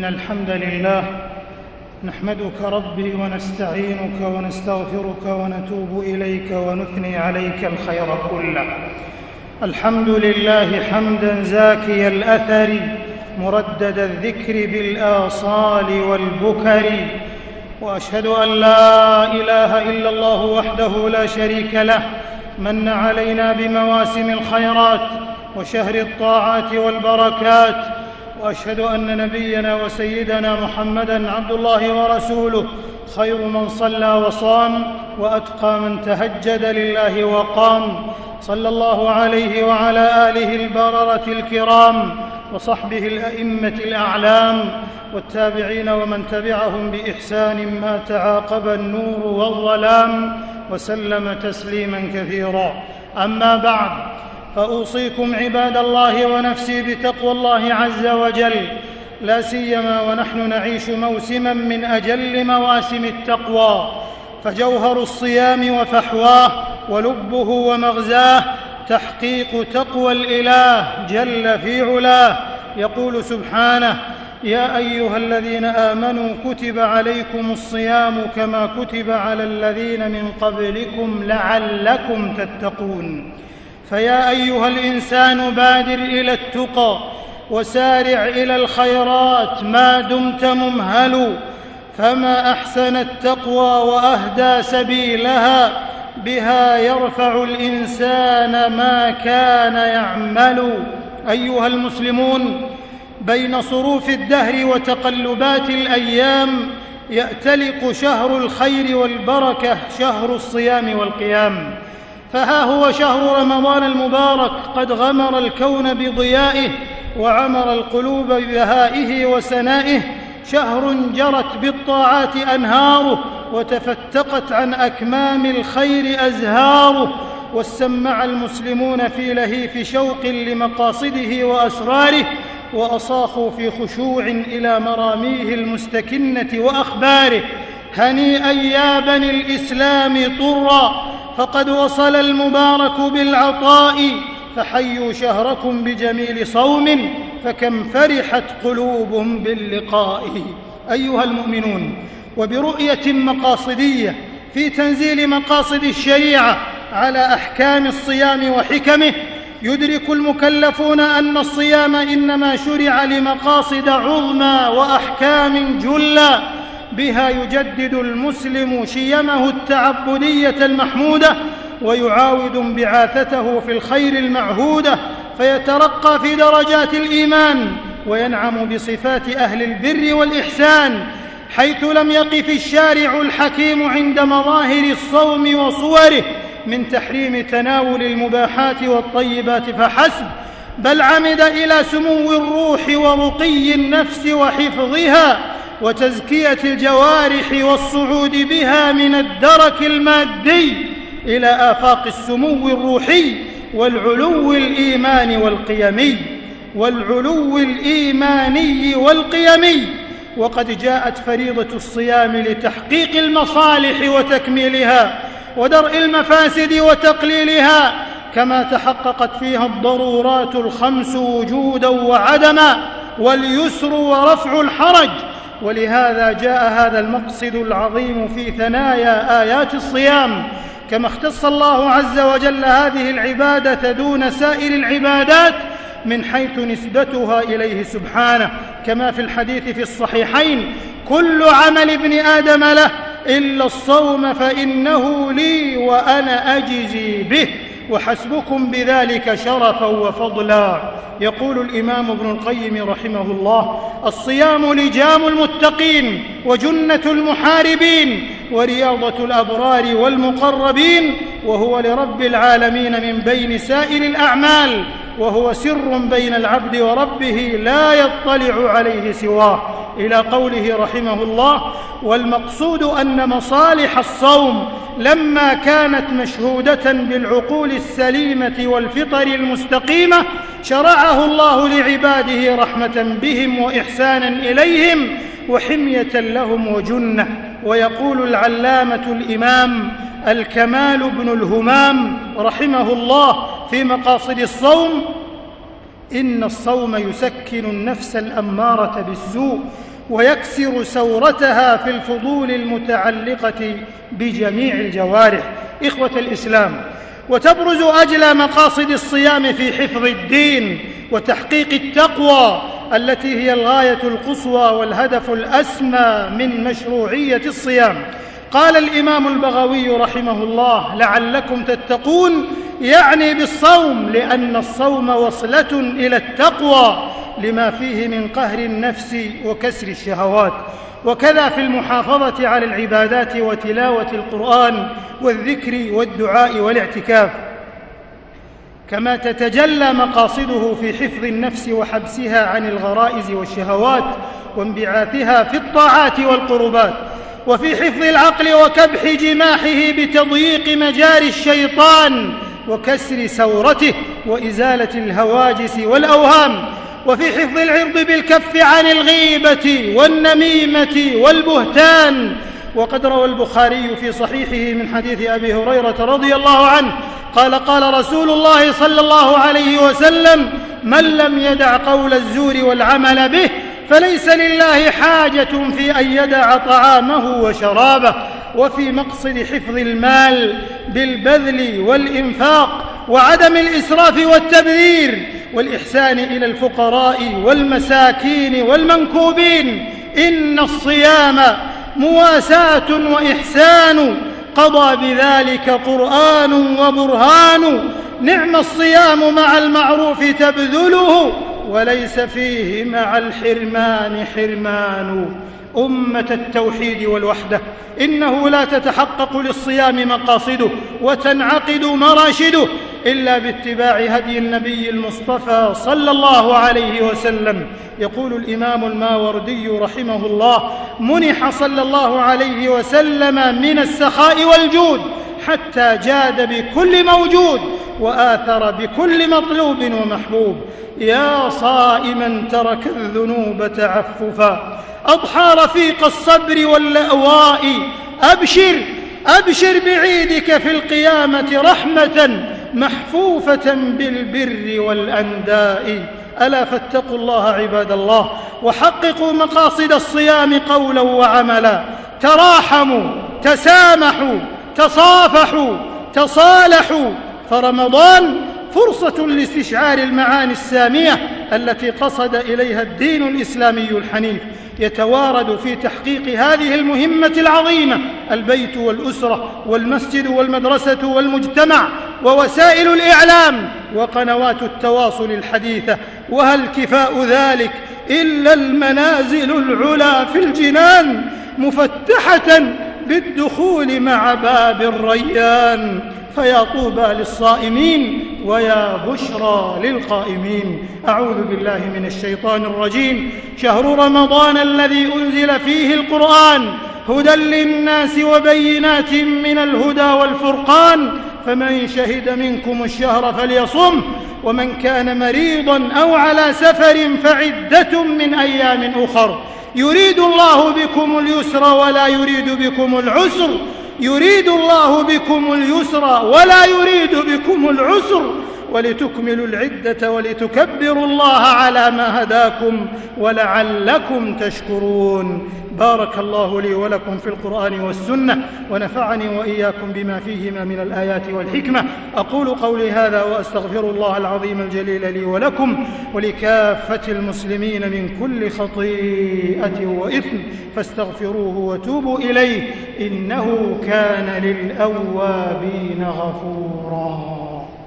الحمد لله نحمدك ربي ونستعينك ونستغفرك ونتوب إليك ونثني عليك الخير كله. الحمد لله حمدا زاكي الأثر مردد الذكر بالآصال والبكر، وأشهد أن لا إله إلا الله وحده لا شريك له من علينا بمواسم الخيرات وشهر الطاعات والبركات، وأشهد أن نبينا وسيدنا محمدًا عبد الله ورسوله، خير من صلى وصام وأتقى من تهجد لله وقام، صلى الله عليه وعلى آله البررة الكرام وصحبه الأئمة الأعلام والتابعين ومن تبعهم بإحسان ما تعاقب النور والظلام، وسلم تسليماً كثيراً. أما بعد، فأوصيكم عباد الله ونفسي بتقوى الله عز وجل، لا سيما ونحن نعيش موسماً من أجل مواسم التقوى، فجوهر الصيام وفحواه ولبه ومغزاه تحقيق تقوى الإله جل في علاه. يقول سبحانه: يا أيها الذين آمنوا كتب عليكم الصيام كما كتب على الذين من قبلكم لعلكم تتقون. فيا أيها الإنسان بادر إلى التقى وسارع إلى الخيرات ما دمت ممهل، فما أحسن التقوى وأهدى سبيلها، بها يرفع الإنسان ما كان يعمل. أيها المسلمون، بين صروف الدهر وتقلبات الأيام يأتلق شهر الخير والبركة، شهر الصيام والقيام. فها هو شهر رمضان المبارك قد غمر الكون بضيائه وعمر القلوب ببهائه وسنائه، شهر جرت بالطاعات أنهاره وتفتقت عن أكمام الخير أزهاره، واستمع المسلمون في لهيف شوق لمقاصده وأسراره، وأصاخوا في خشوع إلى مراميه المستكنة وأخباره: هنيئا يا بني الإسلام طرا، فقد وصل المبارك بالعطاء، فحيوا شهركم بجميل صوم، فكم فرحت قلوبهم باللقاء. أيها المؤمنون، وبرؤية مقاصدية في تنزيل مقاصد الشريعة على أحكام الصيام وحكمه، يدرك المكلفون أن الصيام إنما شرع لمقاصد عظمى وأحكام جلّى، بها يجدد المسلم شيمه التعبدية المحمودة، ويعاود انبعاثته في الخير المعهودة، فيترقى في درجات الإيمان وينعم بصفات أهل البر والإحسان، حيث لم يقف الشارع الحكيم عند مظاهر الصوم وصوره من تحريم تناول المباحات والطيبات فحسب، بل عمد إلى سمو الروح ورقي النفس وحفظها وتزكية الجوارح والصعود بها من الدرك المادي إلى آفاق السمو الروحي والعلو الإيماني والقيمي. وقد جاءت فريضة الصيام لتحقيق المصالح وتكميلها ودرء المفاسد وتقليلها، كما تحققت فيها الضرورات الخمس وجودا وعدما، واليسر ورفع الحرج. ولهذا جاء هذا المقصد العظيم في ثنايا آيات الصيام، كما اختص الله عز وجل هذه العبادة دون سائر العبادات من حيث نسبتها إليه سبحانه، كما في الحديث في الصحيحين: كل عمل ابن آدم له إلا الصوم فإنه لي وأنا أجزي به، وحسبكم بذلك شرفا وفضلا. يقول الإمام ابن القيم رحمه الله: الصيام لجام المتقين وجنة المحاربين ورياضة الأبرار والمقربين، وهو لرب العالمين من بين سائر الأعمال، وهو سر بين العبد وربه لا يطلع عليه سواه، إلى قوله رحمه الله: والمقصود أن مصالح الصوم لما كانت مشهودة بالعقول السليمة والفطر المستقيمة شرعه الله لعباده رحمة بهم وإحسانا إليهم وحمية لهم وجنة. ويقول العلامة الإمام الكمال بن الهمام رحمه الله في مقاصد الصوم: إن الصوم يسكن النفس الأمارة بالسوء ويكسر سورتها في الفضول المتعلقة بجميع الجوارح. إخوة الإسلام، وتبرز أجلى مقاصد الصيام في حفظ الدين وتحقيق التقوى التي هي الغاية القصوى والهدف الأسمى من مشروعية الصيام. قال الإمام البغوي رحمه الله: لعلكم تتقون، يعني بالصوم، لأن الصوم وصلة إلى التقوى لما فيه من قهر النفس وكسر الشهوات. وكذا في المحافظة على العبادات وتلاوة القرآن والذكر والدعاء والاعتكاف، كما تتجلى مقاصده في حفظ النفس وحبسها عن الغرائز والشهوات وانبعاثها في الطاعات والقربات، وفي حفظ العقل وكبح جماحه بتضييق مجاري الشيطان وكسر سورته وإزالة الهواجس والأوهام، وفي حفظ العرض بالكف عن الغيبة والنميمة والبهتان. وقد روى البخاري في صحيحه من حديث أبي هريرة رضي الله عنه قال: قال رسول الله صلى الله عليه وسلم: من لم يدع قول الزور والعمل به فليس لله حاجة في أن يدع طعامه وشرابه. وفي مقصد حفظ المال بالبذل والإنفاق وعدم الإسراف والتبذير والإحسان إلى الفقراء والمساكين والمنكوبين، إن الصيام مواساة وإحسان، قضى بذلك قرآن وبرهان. نعم الصيام مع المعروف تبذله، وليس فيه مع الحرمان حرمان. أمة التوحيد والوحدة، إنه لا تتحقق للصيام مقاصده وتنعقد مراشده إلا باتباع هدي النبي المصطفى صلى الله عليه وسلم. يقول الإمام الماوردي رحمه الله: منح صلى الله عليه وسلم من السخاء والجود حتى جاد بكل موجود وآثر بكل مطلوب ومحبوب. يا صائما ترك الذنوب تعففا، أضحى رفيق الصبر واللأواء، أبشر أبشر بعيدك في القيامة رحمة محفوفة بالبر والأنداء. ألا فاتقوا الله عباد الله، وحققوا مقاصد الصيام قولا وعملا. تراحموا، تسامحوا، تصافحوا، تصالحوا، فرمضان فرصة لاستشعار المعاني السامية التي قصد إليها الدين الإسلامي الحنيف. يتوارد في تحقيق هذه المهمة العظيمة البيت والأسرة والمسجد والمدرسة والمجتمع ووسائل الإعلام وقنوات التواصل الحديثة. وهل كفاء ذلك إلا المنازل العلى في الجنان مفتحة بالدخول مع باب الريان. فيا طوبى للصائمين ويا بشرى للقائمين. أعوذ بالله من الشيطان الرجيم. شهر رمضان الذي أنزل فيه القرآن هدى للناس وبينات من الهدى والفرقان، فمن شهد منكم الشهر فليصم، ومن كان مريضا أو على سفر فعدة من أيام أخر. يريد الله بكم اليسر ولا يريد بكم العسر، يريد الله بكم اليسر ولا يريد بكم العسر، ولتكملوا العدة ولتكبروا الله على ما هداكم ولعلكم تشكرون. بارك الله لي ولكم في القرآن والسنة، ونفعني وإياكم بما فيهما من الآيات والحكمة. أقول قولي هذا وأستغفر الله العظيم الجليل لي ولكم ولكافة المسلمين من كل خطيئة وإثم، فاستغفروه وتوبوا إليه، إنه كان للأوابين غفورا.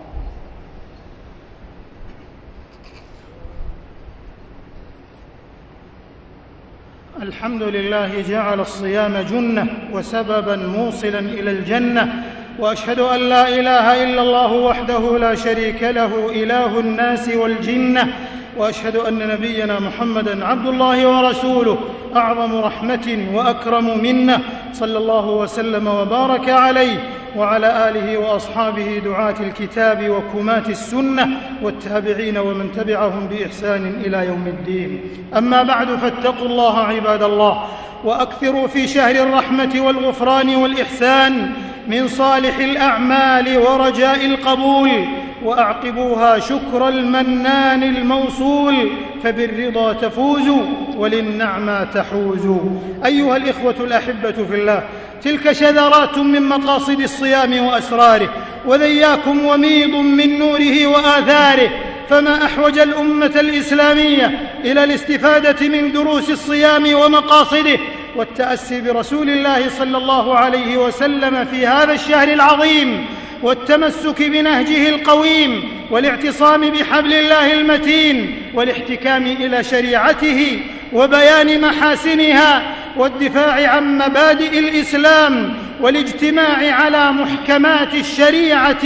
الحمد لله جعل الصيام جنة وسببا موصلا إلى الجنة، وأشهد أن لا إله إلا الله وحده لا شريك له إله الناس والجنة، وأشهد أن نبينا محمدًا عبد الله ورسوله أعظم رحمة وأكرم منة، صلى الله وسلم وبارك عليه وعلى آله وأصحابه دعاة الكتاب وكماة السنة والتابعين ومن تبعهم بإحسان إلى يوم الدين. أما بعد، فاتقوا الله عباد الله، وأكثروا في شهر الرحمة والغفران والإحسان من صالح الأعمال ورجاء القبول، وأعقبوها شكر المنان الموصول، فبالرضا تفوز وللنعمى تحوز. أيها الإخوة الأحبة في الله، تلك شذرات من مقاصد الصيام وأسراره، وذياكم وميض من نوره وآثاره. فما أحوج الأمة الإسلامية إلى الاستفادة من دروس الصيام ومقاصده، والتأسي برسول الله صلى الله عليه وسلم في هذا الشهر العظيم، والتمسك بنهجه القويم، والاعتصام بحبل الله المتين، والاحتكام إلى شريعته وبيان محاسنها، والدفاع عن مبادئ الإسلام، والاجتماع على محكمات الشريعة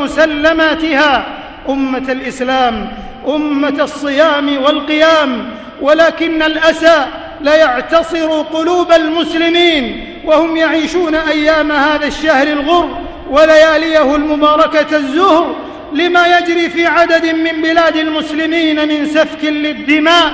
ومسلماتها. أمة الإسلام، أمة الصيام والقيام، ولكن الأسى لا يعتصر قلوب المسلمين وهم يعيشون أيام هذا الشهر الغر ولياليه المباركة الزهر لما يجري في عدد من بلاد المسلمين من سفك للدماء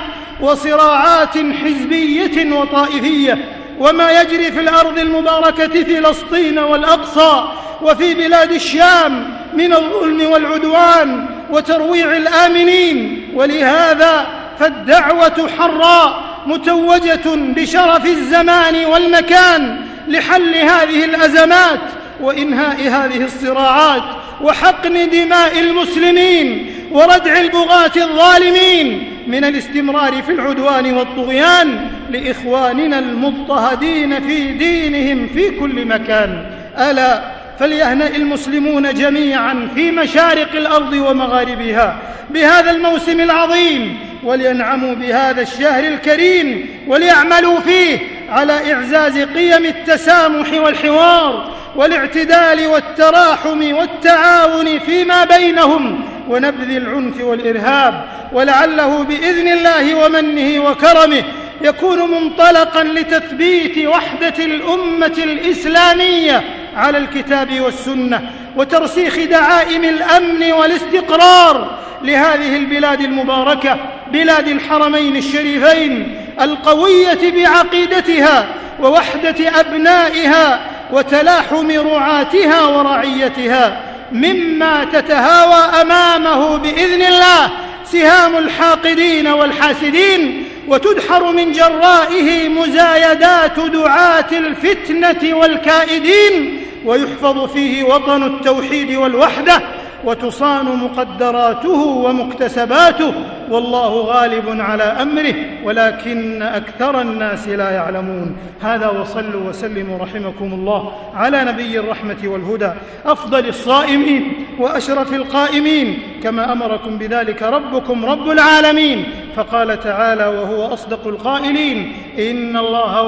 وصراعات حزبية وطائفية، وما يجري في الأرض المباركة فلسطين والأقصى وفي بلاد الشام من الظلم والعدوان وترويع الآمنين. ولهذا فالدعوة حراء متوجة بشرف الزمان والمكان لحل هذه الأزمات وإنهاء هذه الصراعات وحقن دماء المسلمين وردع البغاة الظالمين من الاستمرار في العدوان والطغيان لإخواننا المضطهدين في دينهم في كل مكان. ألا فليهنأ المسلمون جميعا في مشارق الأرض ومغاربها بهذا الموسم العظيم، ولينعموا بهذا الشهر الكريم، وليعملوا فيه على إعزاز قيم التسامح والحوار والاعتدال والتراحم والتعاون فيما بينهم، ونبذ العنف والإرهاب، ولعله بإذن الله ومنه وكرمه يكون منطلقا لتثبيت وحدة الأمة الإسلامية على الكتاب والسنة، وترسيخ دعائم الأمن والاستقرار لهذه البلاد المباركة، بلاد الحرمين الشريفين القوية بعقيدتها ووحدة أبنائها وتلاحم رعاتها ورعيتها، مما تتهاوى أمامه بإذن الله سهام الحاقدين والحاسدين، وتدحر من جرائه مزايدات دعاة الفتنة والكائدين، ويحفظ فيه وطن التوحيد والوحدة، وتصان مقدراته ومكتسباته، والله غالب على أمره ولكن أكثر الناس لا يعلمون. هذا، وصلوا وسلموا رحمكم الله على نبي الرحمة والهدى، أفضل الصائمين وأشرف القائمين، كما أمركم بذلك ربكم رب العالمين، فقال تعالى وهو أصدق القائلين: إن الله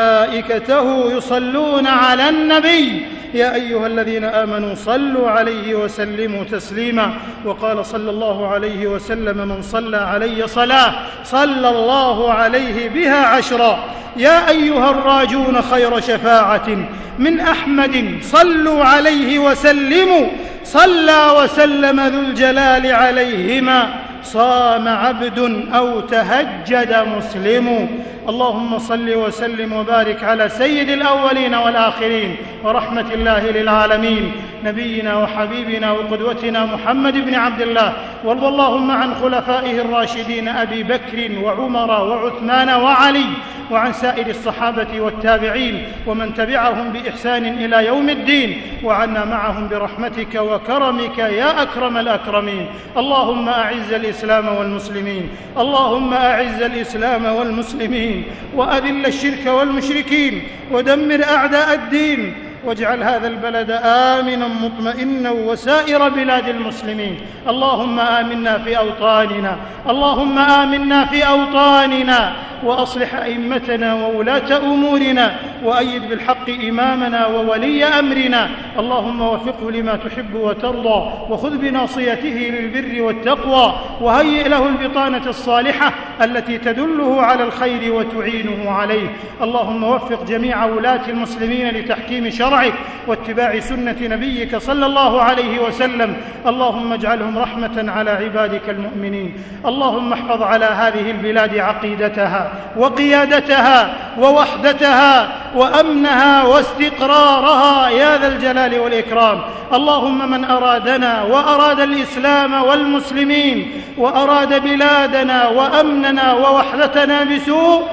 وملائكته يصلون على النبي يا أيها الذين آمنوا صلوا عليه وسلموا تسليما. وقال صلى الله عليه وسلم: من صلى علي صلاة صلى الله عليه بها 10. يا أيها الراجون خير شفاعة من أحمد صلوا عليه وسلموا، صلى وسلم ذو الجلال عليهما، صام عبد أو تهجد مسلم. اللهم صل وسلم وبارك على سيد الأولين والآخرين ورحمة الله للعالمين، نبينا وحبيبنا وقدوتنا محمد بن عبد الله. وارض اللهم عن خلفائه الراشدين أبي بكر وعمر وعثمان وعلي، وعن سائر الصحابة والتابعين ومن تبعهم بإحسان إلى يوم الدين، وعنا معهم برحمتك وكرمك يا أكرم الأكرمين. اللهم أعز الإسلام والمسلمين، اللهم أعز الإسلام والمسلمين، وأذل الشرك والمشركين، ودمر أعداء الدين، واجعل هذا البلد آمنا مطمئنا وسائر بلاد المسلمين. اللهم آمنا في أوطاننا، اللهم آمنا في أوطاننا، وأصلح أئمتنا وولاة أمورنا، وأيد بالحق إمامنا وولي أمرنا. اللهم وفقه لما تحب وترضى، وخذ بناصيته للبر والتقوى، وهيئ له البطانة الصالحة التي تدله على الخير وتعينه عليه. اللهم وفق جميع ولاة المسلمين لتحكيم شرعك واتباع سنة نبيك صلى الله عليه وسلم. اللهم اجعلهم رحمة على عبادك المؤمنين. اللهم احفظ على هذه البلاد عقيدتها وقيادتها ووحدتها وأمنها واستقرارها يا ذا الجلال والإكرام. اللهم من أرادنا وأراد الإسلام والمسلمين وأراد بلادنا وأمننا ووحدتنا بسوء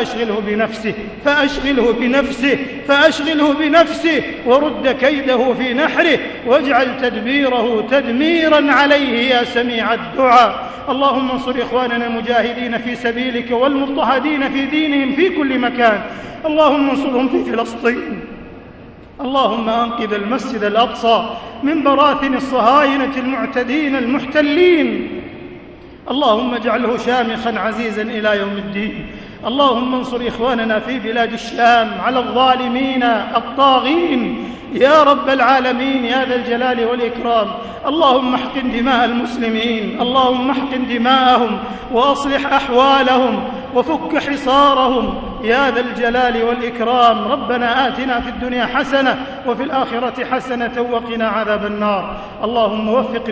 فأشغله بنفسه ورد كيده في نحره، واجعل تدبيره تدميرا عليه يا سميع الدعاء. اللهم انصر إخواننا المجاهدين في سبيلك والمضطهدين في دينهم في كل مكان، اللهم انصرهم في فلسطين. اللهم أنقذ المسجد الأقصى من براثن الصهاينة المعتدين المحتلين، اللهم اجعله شامخا عزيزا إلى يوم الدين. اللهم انصر إخواننا في بلاد الشام على الظالمين الطاغين يا رب العالمين يا ذا الجلال والإكرام. اللهم احقن دماء المسلمين، اللهم احقن دماءهم وأصلح أحوالهم وفك حصارهم يا ذا الجلال والإكرام. ربنا آتنا في الدنيا حسنة وفي الآخرة حسنة وقنا عذاب النار. اللهم وفق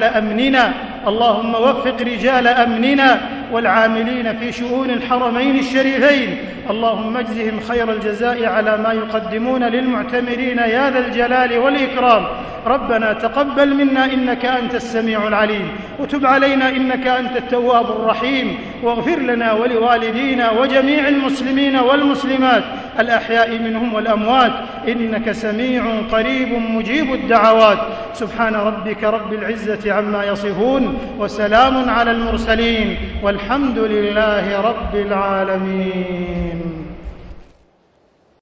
رجال أمننا والعاملين في شؤون الحرمين الشريفين، اللهم اجزهم خير الجزاء على ما يقدمون للمعتمرين يا ذا الجلال والإكرام. ربنا تقبل منا إنك أنت السميع العليم، وتب علينا إنك أنت التواب الرحيم، واغفر لنا ولوالدينا وجميع المسلمين والمسلمات الأحياء منهم والأموات، إنك سميع قريب مجيب الدعوات. سبحان ربك رب العزة عما يصفون، وسلام على المرسلين، والحمد لله رب العالمين.